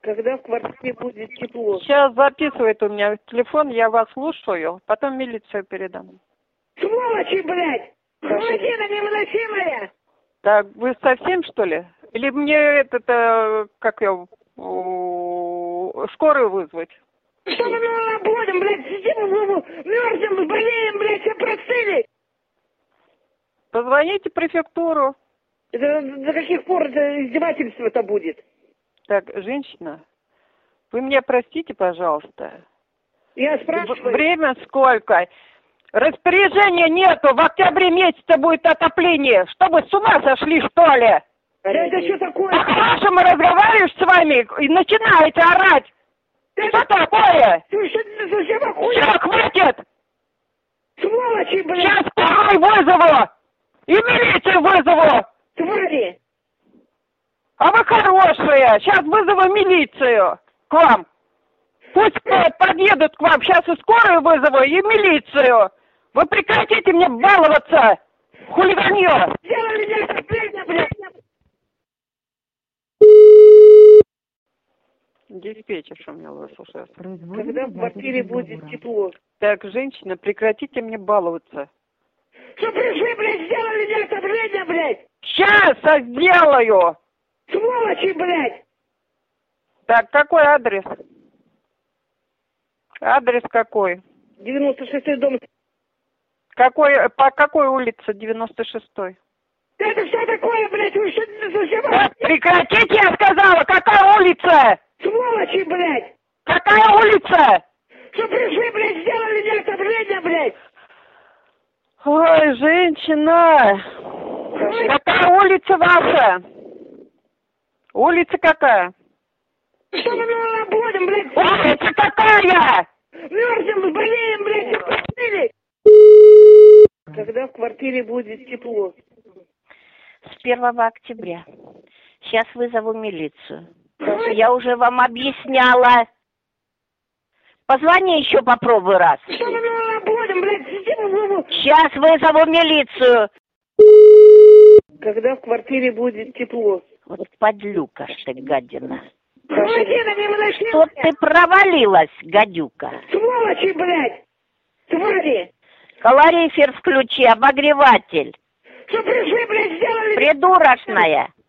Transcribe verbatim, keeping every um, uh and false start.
Когда в квартире будет тепло? Сейчас записывает у меня телефон, я вас слушаю, потом милицию передам. Сволочи, блядь! Скотина невыносимая! Так, вы совсем, что ли? Или мне этот, э, как я, о, скорую вызвать? Что мы работаем, блядь, сидим, мерзнем, болеем, блядь, все простыли! Позвоните в префектуру. Это до каких пор это издевательство-то будет? Так, женщина, вы меня простите, пожалуйста. Я спрашиваю. Время сколько? Распоряжения нету, в октябре месяце будет отопление. Что вы с ума сошли, что ли? Да это что такое? По-хорошему разговариваешь с вами и начинаете орать. Это... Что такое? Ты что ты совсем охуел? Все, хватит! Сволочи, блядь! Сейчас скорую вызову! И милицию вызову! Твари! А вы хорошие! Сейчас вызову милицию к вам! Пусть подъедут к вам, сейчас и скорую вызову, и милицию! Вы прекратите мне баловаться! Хулиганье! Сделали меня отопление, блядь! Диспетчер у меня выслушает. Когда в квартире будет тепло? Так, женщина, прекратите мне баловаться. Что пришли, блядь, сделали мне отопление, блядь! Сейчас я сделаю! Сволочи, блядь! Так, какой адрес? Адрес какой? девяносто шестой дом. Какой, по какой улице девяносто шестой? Это что такое, блядь? Вы что совсем... Так, прекратите, я сказала! Какая улица? Сволочи, блядь! Какая улица? Что пришли, блядь, сделали мне отопление, блядь! Ой, женщина! Какая улица ваша? Улица какая? Что мы работаем, блядь? Улица какая? Мерзнем, болеем, блядь, все простыли! Когда в квартире будет тепло? С первого октября. Сейчас вызову милицию. Я уже вам объясняла. Позвони еще попробуй раз. Что мы работаем, блядь, сидим... Сейчас вызову милицию. Когда в квартире будет тепло? Вот подлюка ж ты, гадина. Скотина невыносимая! Что ты провалилась, гадюка? Сволочи, блядь! Твари! Калорифер включи, обогреватель. Что пришли, блядь, сделали... Придурочная.